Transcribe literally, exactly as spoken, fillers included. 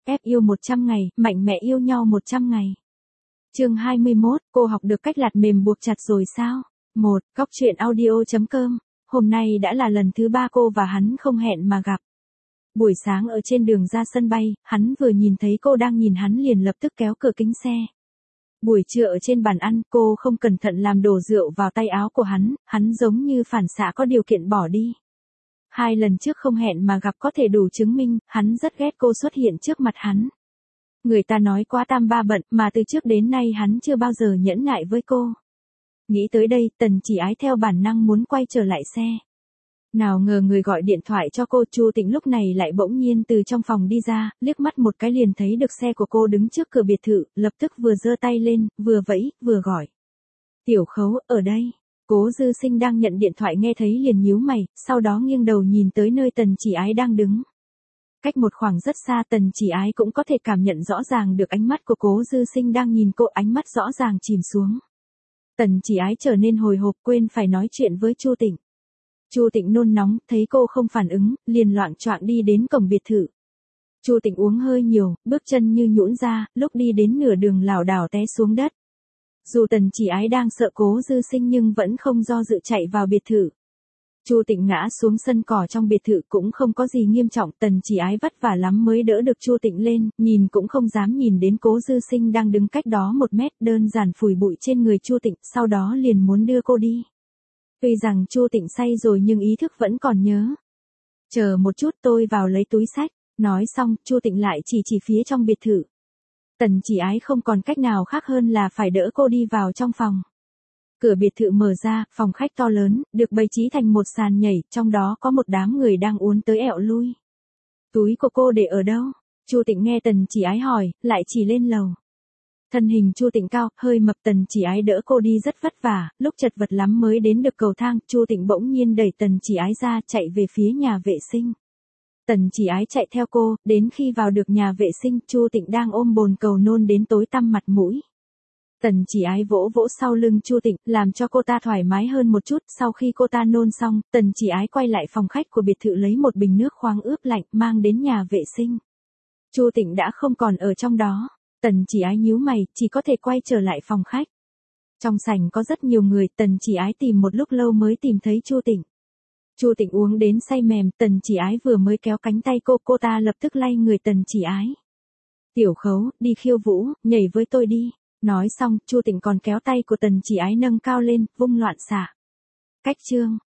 ép yêu một trăm ngày, mạnh mẽ yêu nhau một trăm ngày. Chương hai mươi mốt, cô học được cách lạt mềm buộc chặt rồi sao? một. Góc truyện audio.com. Hôm nay đã là lần thứ ba cô và hắn không hẹn mà gặp. Buổi sáng ở trên đường ra sân bay, hắn vừa nhìn thấy cô đang nhìn hắn liền lập tức kéo cửa kính xe. Buổi trưa ở trên bàn ăn, cô không cẩn thận làm đổ rượu vào tay áo của hắn, hắn giống như phản xạ có điều kiện bỏ đi. Hai lần trước không hẹn mà gặp có thể đủ chứng minh, hắn rất ghét cô xuất hiện trước mặt hắn. Người ta nói quá tam ba bận, mà từ trước đến nay hắn chưa bao giờ nhẫn nại với cô. Nghĩ tới đây, Tần Chỉ Ái theo bản năng muốn quay trở lại xe. Nào ngờ người gọi điện thoại cho cô, Chu Tịnh lúc này lại bỗng nhiên từ trong phòng đi ra, liếc mắt một cái liền thấy được xe của cô đứng trước cửa biệt thự, lập tức vừa giơ tay lên, vừa vẫy, vừa gọi. Tiểu Khấu, ở đây. Cố Dư Sinh đang nhận điện thoại nghe thấy liền nhíu mày, sau đó nghiêng đầu nhìn tới nơi Tần Chỉ Ái đang đứng. Cách một khoảng rất xa, Tần Chỉ Ái cũng có thể cảm nhận rõ ràng được ánh mắt của Cố Dư Sinh đang nhìn cô, ánh mắt rõ ràng chìm xuống. Tần Chỉ Ái trở nên hồi hộp, quên phải nói chuyện với Chu Tịnh. Chu Tịnh nôn nóng, thấy cô không phản ứng, liền loạng choạng đi đến cổng biệt thự. Chu Tịnh uống hơi nhiều, bước chân như nhũn ra, lúc đi đến nửa đường lảo đảo té xuống đất. Dù Tần Chỉ Ái đang sợ Cố Dư Sinh nhưng vẫn không do dự chạy vào biệt thự. Chu Tịnh ngã xuống sân cỏ trong biệt thự cũng không có gì nghiêm trọng, Tần Chỉ Ái vất vả lắm mới đỡ được Chu Tịnh lên, nhìn cũng không dám nhìn đến Cố Dư Sinh đang đứng cách đó một mét, đơn giản phủi bụi trên người Chu Tịnh, sau đó liền muốn đưa cô đi. Tuy rằng Chu Tịnh say rồi nhưng ý thức vẫn còn nhớ. Chờ một chút, tôi vào lấy túi xách. Nói xong, Chu Tịnh lại chỉ chỉ phía trong biệt thự. Tần Chỉ Ái không còn cách nào khác hơn là phải đỡ cô đi vào trong phòng. Cửa biệt thự mở ra, phòng khách to lớn, được bày trí thành một sàn nhảy, trong đó có một đám người đang uốn tới ẹo lui. Túi của cô để ở đâu? Chu Tịnh nghe Tần Chỉ Ái hỏi, lại chỉ lên lầu. Thân hình Chu Tịnh cao, hơi mập, Tần Chỉ Ái đỡ cô đi rất vất vả, lúc chật vật lắm mới đến được cầu thang, Chu Tịnh bỗng nhiên đẩy Tần Chỉ Ái ra, chạy về phía nhà vệ sinh. Tần Chỉ Ái chạy theo cô, đến khi vào được nhà vệ sinh, Chu Tịnh đang ôm bồn cầu nôn đến tối tăm mặt mũi. Tần Chỉ Ái vỗ vỗ sau lưng Chu Tịnh, làm cho cô ta thoải mái hơn một chút, sau khi cô ta nôn xong, Tần Chỉ Ái quay lại phòng khách của biệt thự lấy một bình nước khoáng ướp lạnh, mang đến nhà vệ sinh. Chu Tịnh đã không còn ở trong đó. Tần Chỉ Ái nhíu mày, chỉ có thể quay trở lại phòng khách. Trong sảnh có rất nhiều người, Tần Chỉ Ái tìm một lúc lâu mới tìm thấy Chu Tịnh. Chu Tịnh uống đến say mềm, Tần Chỉ Ái vừa mới kéo cánh tay cô, cô ta lập tức lay người Tần Chỉ Ái. Tiểu Khấu, đi khiêu vũ, nhảy với tôi đi. Nói xong, Chu Tịnh còn kéo tay của Tần Chỉ Ái nâng cao lên, vung loạn xạ. Cách chương.